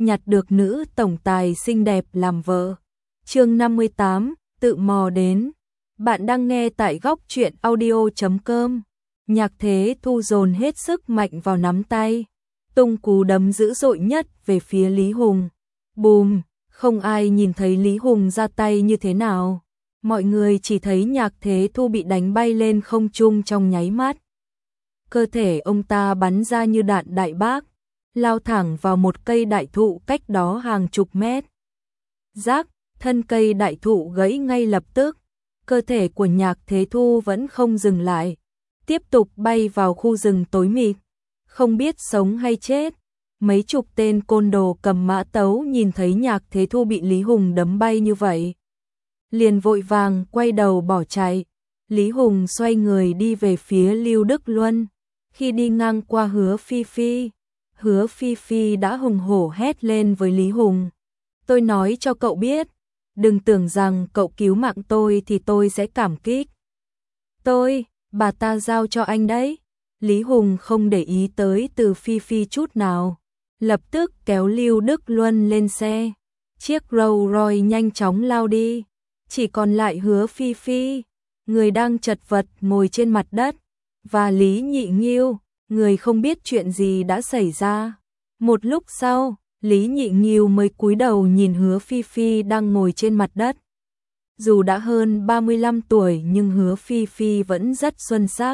nhặt được nữ tổng tài xinh đẹp làm vợ. Chương 58, tự mò đến. Bạn đang nghe tại góc truyện audio.com. Nhạc Thế Thu dồn hết sức mạnh vào nắm tay, tung cú đấm dữ dội nhất về phía Lý Hùng. Bùm, không ai nhìn thấy Lý Hùng ra tay như thế nào. Mọi người chỉ thấy Nhạc Thế Thu bị đánh bay lên không trung trong nháy mắt. Cơ thể ông ta bắn ra như đạn đại bác, lao thẳng vào một cây đại thụ cách đó hàng chục mét. Rắc, thân cây đại thụ gãy ngay lập tức. Cơ thể của Nhạc Thế Thu vẫn không dừng lại, tiếp tục bay vào khu rừng tối mịt, không biết sống hay chết. Mấy chục tên côn đồ cầm mã tấu nhìn thấy Nhạc Thế Thu bị Lý Hùng đấm bay như vậy, liền vội vàng quay đầu bỏ chạy. Lý Hùng xoay người đi về phía Lưu Đức Luân. Khi đi ngang qua Hứa Phi Phi đã hùng hổ hét lên với Lý Hùng: "Tôi nói cho cậu biết, đừng tưởng rằng cậu cứu mạng tôi thì tôi sẽ cảm kích. Bà ta giao cho anh đấy." Lý Hùng không để ý tới Từ Phi Phi chút nào, lập tức kéo Lưu Đức Luân lên xe. Chiếc Rolls Royce nhanh chóng lao đi, chỉ còn lại Hứa Phi Phi, người đang chật vật ngồi trên mặt đất, và Lý Nhị Nghiêu, người không biết chuyện gì đã xảy ra. Một lúc sau, Lý Nhị Nghiêu mới cúi đầu nhìn Hứa Phi Phi đang ngồi trên mặt đất. Dù đã hơn 35 tuổi nhưng Hứa Phi Phi vẫn rất xuân sắc.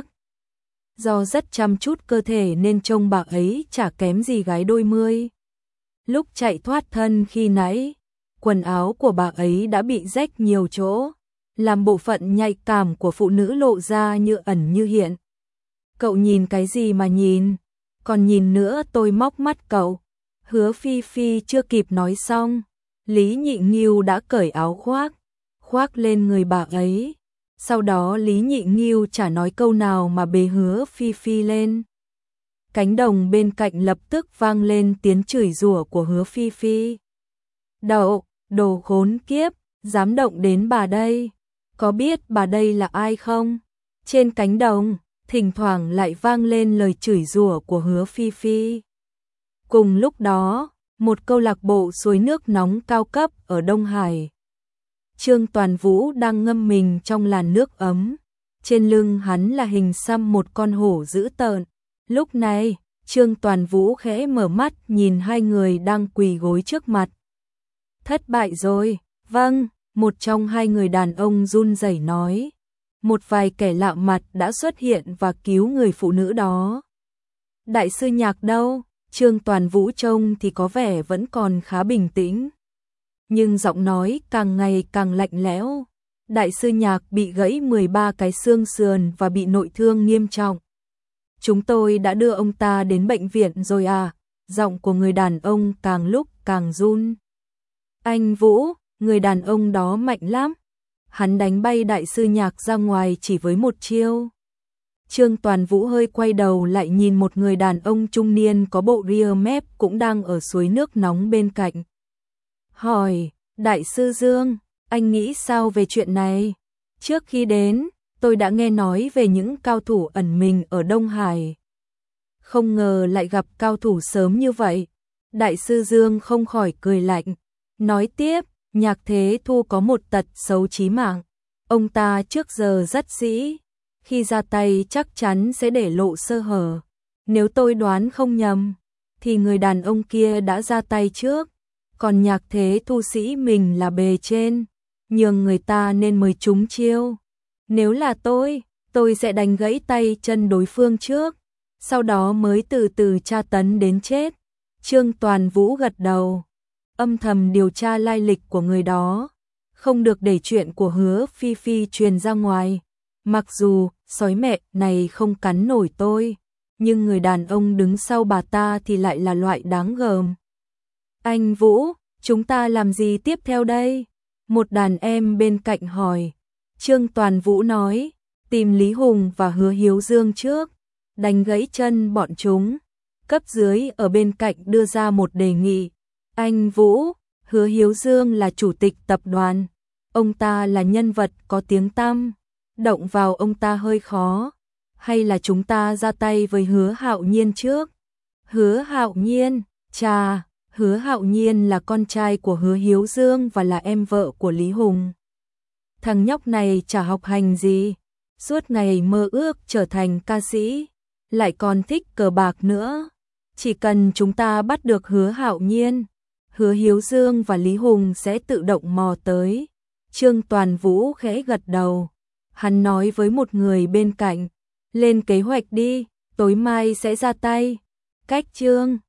Do rất chăm chút cơ thể nên trông bà ấy chả kém gì gái đôi mươi. Lúc chạy thoát thân khi nãy, quần áo của bà ấy đã bị rách nhiều chỗ, làm bộ phận nhạy cảm của phụ nữ lộ ra như ẩn như hiện. "Cậu nhìn cái gì mà nhìn? Còn nhìn nữa tôi móc mắt cậu." Hứa Phi Phi chưa kịp nói xong, Lý Nhị Nghiêu đã cởi áo khoác lên người bà ấy. Sau đó Lý Nhị Nghiêu chả nói câu nào mà bế Hứa Phi Phi lên. Cánh đồng bên cạnh lập tức vang lên tiếng chửi rủa của Hứa Phi Phi. "Đậu, đồ khốn kiếp, dám động đến bà đây. Có biết bà đây là ai không?" Trên cánh đồng, thỉnh thoảng lại vang lên lời chửi rủa của Hứa Phi Phi. Cùng lúc đó, một câu lạc bộ suối nước nóng cao cấp ở Đông Hải. Trương Toàn Vũ đang ngâm mình trong làn nước ấm. Trên lưng hắn là hình xăm một con hổ dữ tợn. Lúc này, Trương Toàn Vũ khẽ mở mắt nhìn hai người đang quỳ gối trước mặt. "Thất bại rồi." "Vâng," một trong hai người đàn ông run rẩy nói. Một vài kẻ lạ mặt đã xuất hiện và cứu người phụ nữ đó. "Đại sư Nhạc đâu?" Trương Toàn Vũ trông thì có vẻ vẫn còn khá bình tĩnh, nhưng giọng nói càng ngày càng lạnh lẽo. "Đại sư Nhạc bị gãy 13 cái xương sườn và bị nội thương nghiêm trọng. Chúng tôi đã đưa ông ta đến bệnh viện rồi à?" Giọng của người đàn ông càng lúc càng run. "Anh Vũ, người đàn ông đó mạnh lắm. Hắn đánh bay đại sư Nhạc ra ngoài chỉ với một chiêu." Trương Toàn Vũ hơi quay đầu lại nhìn một người đàn ông trung niên có bộ ria mép cũng đang ở suối nước nóng bên cạnh. Hỏi: "Đại sư Dương, anh nghĩ sao về chuyện này? Trước khi đến, tôi đã nghe nói về những cao thủ ẩn mình ở Đông Hải. Không ngờ lại gặp cao thủ sớm như vậy." Đại sư Dương không khỏi cười lạnh, nói tiếp: "Nhạc Thế Thu có một tật xấu chí mạng. Ông ta trước giờ rất sĩ, khi ra tay chắc chắn sẽ để lộ sơ hở. Nếu tôi đoán không nhầm, thì người đàn ông kia đã ra tay trước. Còn Nhạc Thế Thu sĩ mình là bề trên, nhường người ta nên mới trúng chiêu. Nếu là tôi sẽ đánh gãy tay chân đối phương trước, sau đó mới từ từ tra tấn đến chết." Trương Toàn Vũ gật đầu, âm thầm điều tra lai lịch của người đó, không được để chuyện của Hứa Phi Phi truyền ra ngoài. Mặc dù sói mẹ này không cắn nổi tôi, nhưng người đàn ông đứng sau bà ta thì lại là loại đáng gờm. "Anh Vũ, chúng ta làm gì tiếp theo đây?" Một đàn em bên cạnh hỏi. Trương Toàn Vũ nói: "Tìm Lý Hùng và Hứa Hiếu Dương trước, đánh gãy chân bọn chúng." Cấp dưới ở bên cạnh đưa ra một đề nghị. "Anh Vũ, Hứa Hiếu Dương là chủ tịch tập đoàn, ông ta là nhân vật có tiếng tăm, động vào ông ta hơi khó. Hay là chúng ta ra tay với Hứa Hạo Nhiên trước?" "Hứa Hạo Nhiên, chà." Hứa Hạo Nhiên là con trai của Hứa Hiếu Dương và là em vợ của Lý Hùng. Thằng nhóc này chả học hành gì, suốt ngày mơ ước trở thành ca sĩ, lại còn thích cờ bạc nữa. Chỉ cần chúng ta bắt được Hứa Hạo Nhiên, Hứa Hiếu Dương và Lý Hùng sẽ tự động mò tới. Trương Toàn Vũ khẽ gật đầu. Hắn nói với một người bên cạnh, lên kế hoạch đi, tối mai sẽ ra tay. Cách Trương